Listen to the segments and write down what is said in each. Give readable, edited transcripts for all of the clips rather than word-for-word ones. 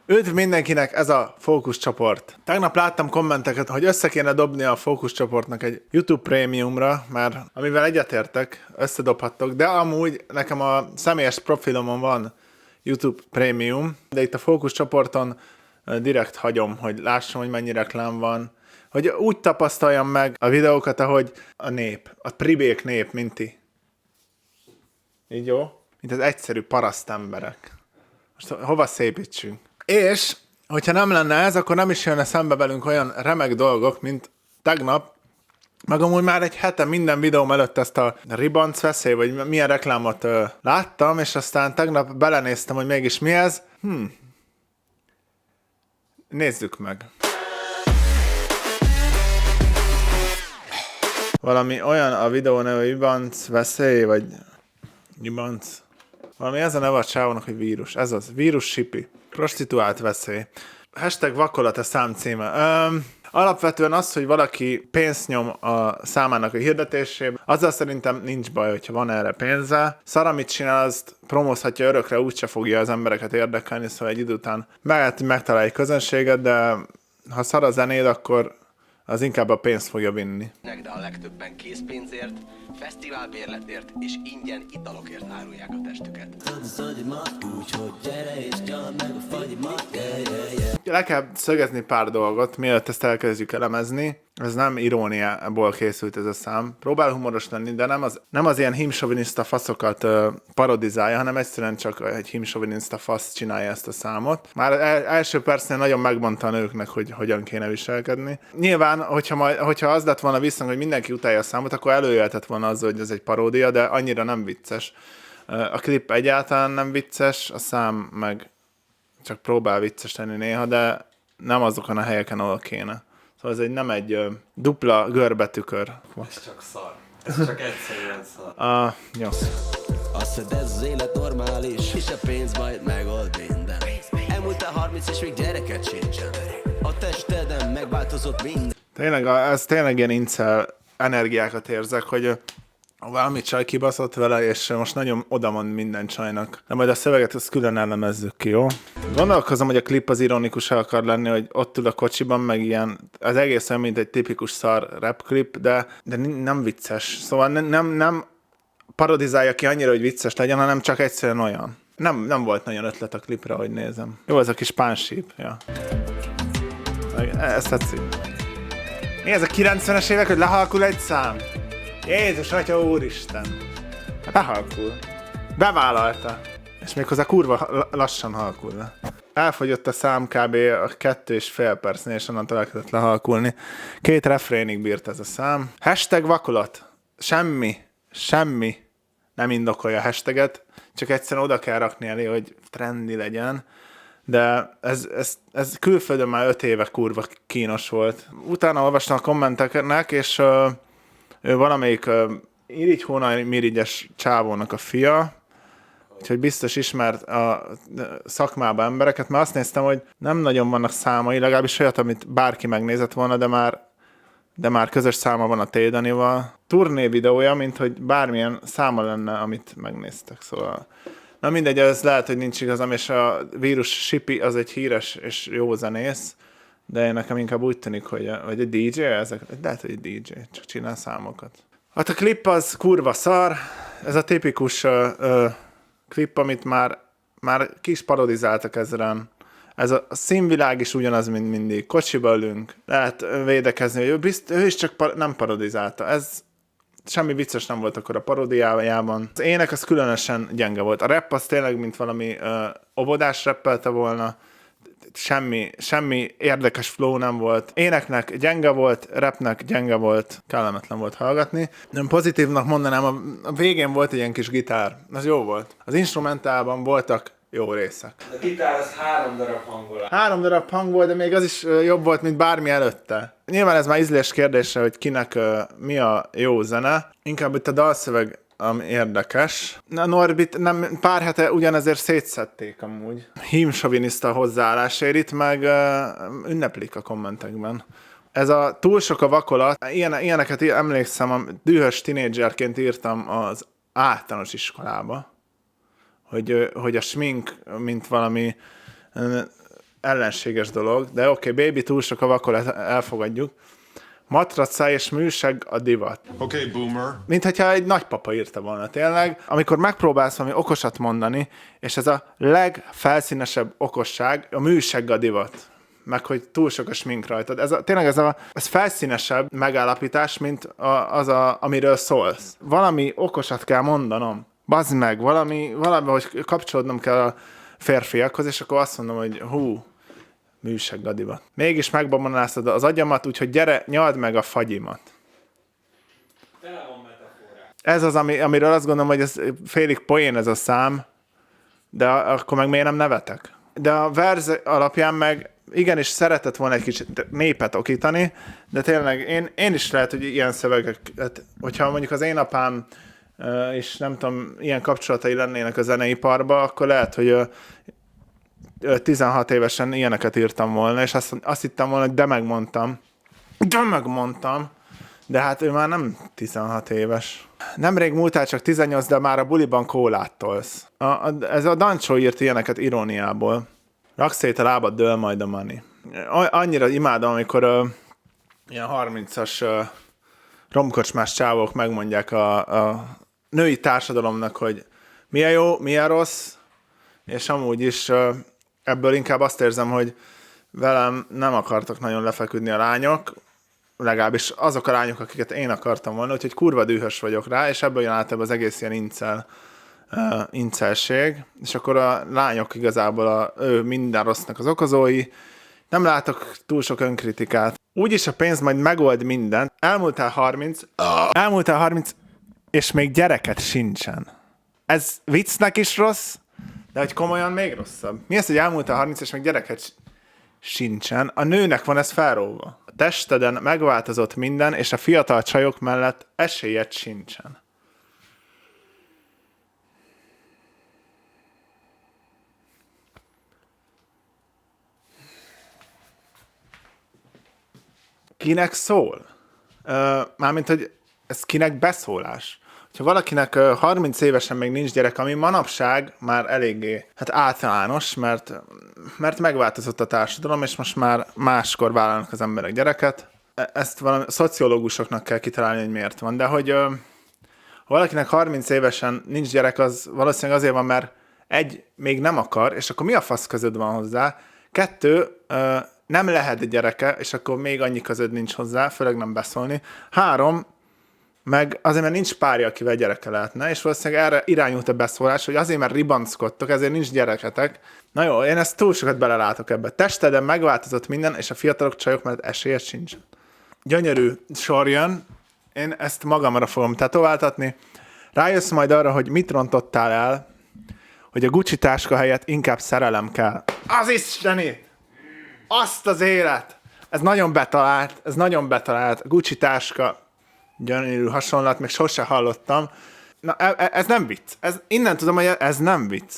Üdv mindenkinek, ez a fókuszcsoport. Tegnap láttam kommenteket, hogy össze kéne dobni a fókuszcsoportnak egy YouTube Premiumra, mert amivel egyetértek, összedobhattok, de amúgy nekem a személyes profilomon van YouTube Premium, de itt a fókuszcsoporton direkt hagyom, hogy lássam, hogy mennyi reklám van, hogy úgy tapasztaljam meg a videókat, ahogy a nép, a pribék nép, mint ti. Így jó? Mint az egyszerű paraszt emberek. Most hova szépítsünk? És, hogyha nem lenne ez, akkor nem is jönne szembe velünk olyan remek dolgok, mint tegnap, meg amúgy már egy hete minden videóm előtt ezt a ribanc veszély, vagy milyen reklámot láttam, és aztán tegnap belenéztem, hogy mégis mi ez. Nézzük meg. Valami olyan a videó neve, hogy ribanc veszély, vagy ribanc. Valami ez a neve a csávónak, hogy vírus. Ez az, vírus sipi. Prostituált veszély. Hashtag vakolat a szám címe. Alapvetően az, hogy valaki pénzt nyom a számának a hirdetésében, azzal szerintem nincs baj, hogyha van erre pénze. Szar, amit csinál, azt promózhatja örökre, úgyse fogja az embereket érdekelni, szóval egy idő után megtalálja egy közönséget, de ha szar a zenéd, akkor az inkább a pénzt fogja vinni. De a legtöbben készpénzért, fesztiválbérletért és ingyen italokért árulják a testüket. Le kell szögezni pár dolgot, mielőtt ezt elkezdjük elemezni. Ez nem iróniából készült ez a szám. Próbál humoros lenni, de nem az ilyen hímsoviniszta faszokat parodizálja, hanem egyszerűen csak egy hímsoviniszta fasz csinálja ezt a számot. Már első percnél nagyon megmondta a nőknek, hogy hogyan kéne viselkedni. Nyilván, hogyha az lett volna vissza, hogy mindenki utálja a számot, akkor előjöhetett volna az, hogy ez egy paródia, de annyira nem vicces. A klip egyáltalán nem vicces, a szám meg csak próbál vicces lenni néha, de nem azokon a helyeken, ahol kéne. Szóval ez nem egy dupla görbetükör. Ez csak szar. Ez csak egyszerűen szar. Jó. Azt hiszed, ez az élet normális, és a pénz majd megold minden. Elmúltál 30 és még gyereket sincsen. A testeden megváltozott minden. Tényleg, ez tényleg ilyen incel energiákat érzek, hogy valami csaj kibaszott vele, és most nagyon odamond minden csajnak. De majd a szöveget ezt külön elemezzük ki, jó? Gondolkozom, hogy a klip az ironikus akar lenni, hogy ott ül a kocsiban, meg ilyen, az egész olyan, mint egy tipikus szar rap klip, de nem vicces. Szóval nem parodizálja ki annyira, hogy vicces legyen, hanem csak egyszerűen olyan. Nem volt nagyon ötlet a klipre, hogy nézem. Jó, ez a kis pánsíp, ja. Ezt tetszik. Mi ez a 90-es évek, hogy lehalkul egy szám? Jézus, Atya Úristen! Lehalkul. Bevállalta. És méghozzá kurva lassan halkul le. Elfogyott a szám kb. A 2,5 percnél, és onnantól elkezdett lehalkulni. 2 refrénig bírt ez a szám. Hashtag vakolat. Semmi nem indokolja a hashtaget, csak egyszerűen oda kell rakni elé, hogy trendi legyen. De ez külföldön már 5 éve kurva kínos volt. Utána olvastam a kommenteknek, és ő valamelyik Irigy Hónai Mirigyes csávónak a fia, úgyhogy biztos ismert a szakmában embereket, mert azt néztem, hogy nem nagyon vannak számai, legalábbis olyat, amit bárki megnézett volna, de már közös száma van a T. Danival. Turné videója, mint hogy bármilyen száma lenne, amit megnéztek, szóval... Na mindegy, ez lehet, hogy nincs igazam, és a vírus Sipi az egy híres és jó zenész, de nekem inkább úgy tűnik, hogy egy DJ, lehet, hogy egy DJ, csak csinál számokat. Hát a klip az kurva szar, ez a tipikus klip, amit már ki is parodizáltak ezeren. Ez a színvilág is ugyanaz, mint mindig. Kocsiba ülünk, lehet védekezni, hogy ő is csak nem parodizálta. Ez semmi vicces nem volt akkor a paródiájában. Az ének az különösen gyenge volt. A rap az tényleg, mint valami óvodás rappelte volna. Semmi érdekes flow nem volt. Éneknek gyenge volt, rapnek gyenge volt, kellemetlen volt hallgatni. Nem pozitívnak mondanám, a végén volt egy ilyen kis gitár. Az jó volt. Az instrumentálban voltak jó részek. A gitár az 3 darab hangolás. 3 darab hang volt, de még az is jobb volt, mint bármi előtte. Nyilván ez már ízlés kérdése, hogy kinek mi a jó zene. Inkább itt a dalszöveg ami érdekes. Norbit nem, pár hete ugyanezért szétszették amúgy. Hímsoviniszta hozzáállásért itt meg ünneplik a kommentekben. Ez a túl sok a vakolat, ilyeneket emlékszem, dühös tinédzserként írtam az általános iskolába, hogy a smink, mint valami ellenséges dolog, de oké, baby, túl sok a vakolat, elfogadjuk. Matraca és műseg a divat. Okay, boomer. Mint hogyha egy nagypapa írta volna tényleg. Amikor megpróbálsz valami okosat mondani, és ez a legfelszínesebb okosság, a műseg a divat. Meg hogy túl sok a smink rajtad. Ez felszínesebb megállapítás, mint amiről szólsz. Valami okosat kell mondanom. Bazd meg, valami, hogy kapcsolódnom kell a férfiakhoz, és akkor azt mondom, hogy műseg gadiba. Mégis megbombonáztad az agyamat, úgyhogy gyere, nyald meg a fagyimat. Ez az, amiről azt gondolom, hogy ez félig poén ez a szám, de akkor meg miért nem nevetek? De a verz alapján meg igenis szeretett volna egy kicsit népet okítani, de tényleg én is lehet, hogy ilyen szövegeket, hogyha mondjuk az én apám és nem tudom, ilyen kapcsolatai lennének a zeneiparba, akkor lehet, hogy 16 évesen ilyeneket írtam volna, és azt hittem volna, hogy de megmondtam, de hát ő már nem 16 éves. Nemrég múltál csak 18, de már a buliban kólát tolsz. Ez a Dancsó írt ilyeneket iróniából. Raksz szét a lábad, dől majd a money. Annyira imádom, amikor ilyen 30-as romkocsmás csávók megmondják a női társadalomnak, hogy mi a jó, mi a rossz, és amúgy is ebből inkább azt érzem, hogy velem nem akartak nagyon lefeküdni a lányok, legalábbis azok a lányok, akiket én akartam volna, úgyhogy kurva dühös vagyok rá, és ebből jön általában az egész ilyen incelség, és akkor a lányok igazából ő minden rossznak az okozói. Nem látok túl sok önkritikát. Úgyis a pénz majd megold mindent. Elmúltál 30, és még gyereket sincsen. Ez viccnek is rossz, de hogy komolyan még rosszabb. Mi az, hogy elmúltál 30, és még gyereket sincsen? A nőnek van ez felróva. A testeden megváltozott minden, és a fiatal csajok mellett esélyed sincsen. Kinek szól? Mármint, hogy ez kinek beszólás? Ha valakinek 30 évesen még nincs gyerek, ami manapság már eléggé általános, mert megváltozott a társadalom, és most már máskor vállalnak az emberek gyereket. Ezt valami szociológusoknak kell kitalálni, hogy miért van. De hogy ha valakinek 30 évesen nincs gyerek, az valószínűleg azért van, mert egy, még nem akar, és akkor mi a fasz közöd van hozzá? 2, nem lehet gyereke, és akkor még annyi közöd nincs hozzá, főleg nem beszólni. 3, meg azért, mert nincs párja, akivel gyereke lehetne, és valószínűleg erre irányult a beszólás, hogy azért, mert ribanckodtok, ezért nincs gyereketek. Na jó, én ezt túl sokat belelátok ebbe. Testeden megváltozott minden, és a fiatalok csajok mellett esélyed sincs. Gyönyörű sor jön, én ezt magamra fogom tetováltatni. Rájössz majd arra, hogy mit rontottál el, hogy a Gucci táska helyett inkább szerelem kell. Az isteni! Azt az élet! Ez nagyon betalált. Gucci táska, gyönyörű hasonlat, még sose hallottam. Na, ez nem vicc. Innen tudom, hogy ez nem vicc.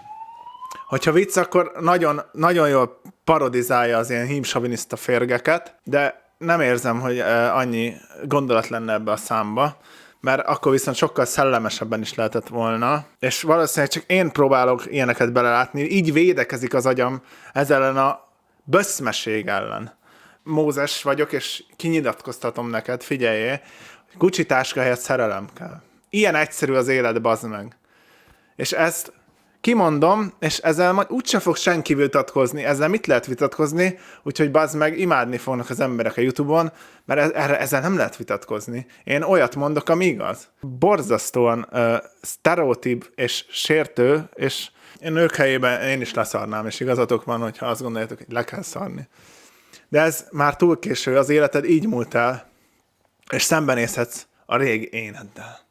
Hogyha vicc, akkor nagyon, nagyon jól parodizálja az ilyen hímsoviniszta férgeket, de nem érzem, hogy annyi gondolat lenne ebbe a számba, mert akkor viszont sokkal szellemesebben is lehetett volna, és valószínűleg csak én próbálok ilyeneket belelátni, így védekezik az agyam ezzel ellen a böszmeség ellen. Mózes vagyok, és kinyilatkoztatom neked, figyeljél, Gucci táska helyett szerelem kell. Ilyen egyszerű az élet, bazd meg. És ezt kimondom, és ezzel majd úgyse fog senki vitatkozni. Ezzel mit lehet vitatkozni? Úgyhogy bazd meg, imádni fognak az emberek a YouTube-on, mert ezzel nem lehet vitatkozni. Én olyat mondok, ami igaz. Borzasztóan sztereotíp és sértő, és én nők helyében én is leszarnám, és igazatok van, hogyha azt gondoljátok, hogy le kell szarni. De ez már túl késő, az életed így múlt el, és szembenézhetsz a régi éneddel.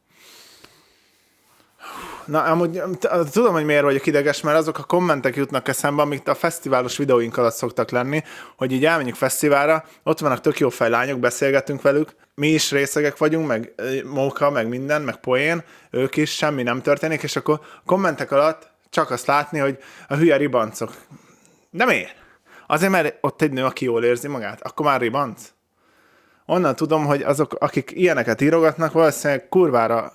Na, amúgy tudom, hogy miért vagyok ideges, mert azok a kommentek jutnak eszembe, amik a fesztiválos videóink alatt szoktak lenni, hogy így elmenjünk fesztiválra, ott vannak tök jó fejlányok, beszélgetünk velük, mi is részegek vagyunk, meg móka, meg minden, meg poén, ők is, semmi nem történik, és akkor a kommentek alatt csak azt látni, hogy a hülye ribancok. De miért? Azért, mert ott egy nő, aki jól érzi magát, akkor már ribanc. Onnan tudom, hogy azok, akik ilyeneket írogatnak, valószínűleg kurvára,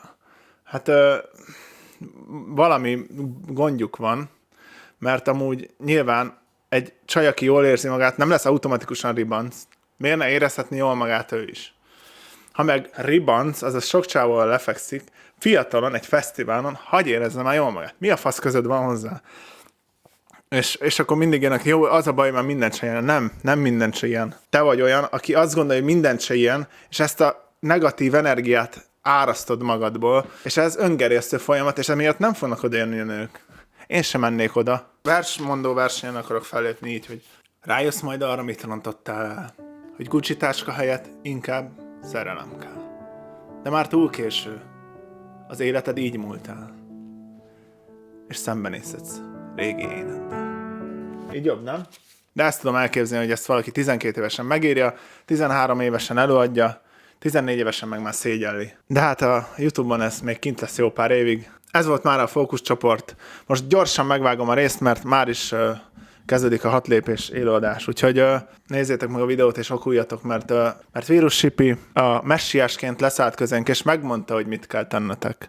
valami gondjuk van, mert amúgy nyilván egy csaj, aki jól érzi magát, nem lesz automatikusan ribanc. Miért ne érezhetni jól magát ő is? Ha meg ribanc, azaz sok csávóval lefekszik, fiatalon, egy fesztiválon, hagyj érezze már jól magát. Mi a fasz között van hozzá? És akkor mindig jönnek, jó, az a baj, mert mindent se ilyen. Nem mindent se ilyen. Te vagy olyan, aki azt gondolja, hogy mindent se ilyen, és ezt a negatív energiát árasztod magadból, és ez öngerjesztő folyamat, és emiatt nem fognak oda jönni a nők. Én sem mennék oda. Versmondó versenyen akarok fellépni így, hogy rájössz majd arra, mit rontottál el. Hogy Gucci táska helyett inkább szerelem kell. De már túl késő. Az életed így múlt el. És szembenézhetsz régi éneddel. Így jobb, nem? De ezt tudom elképzelni, hogy ezt valaki 12 évesen megírja, 13 évesen előadja, 14 évesen meg már szégyelli. De hát a YouTube-on ez még kint lesz jó pár évig. Ez volt már a fókuszcsoport. Most gyorsan megvágom a részt, mert már is kezdődik a 6 lépés élőadás. Úgyhogy nézzétek meg a videót és okuljatok, mert Vírus Sipi a messiásként leszállt közénk, és megmondta, hogy mit kell tennetek.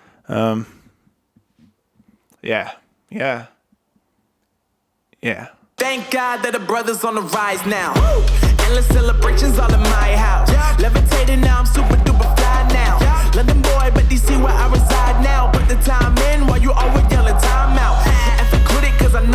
Yeah. Thank God that the brothers on the rise now. Endless celebrations all in my house. Levitating now, I'm super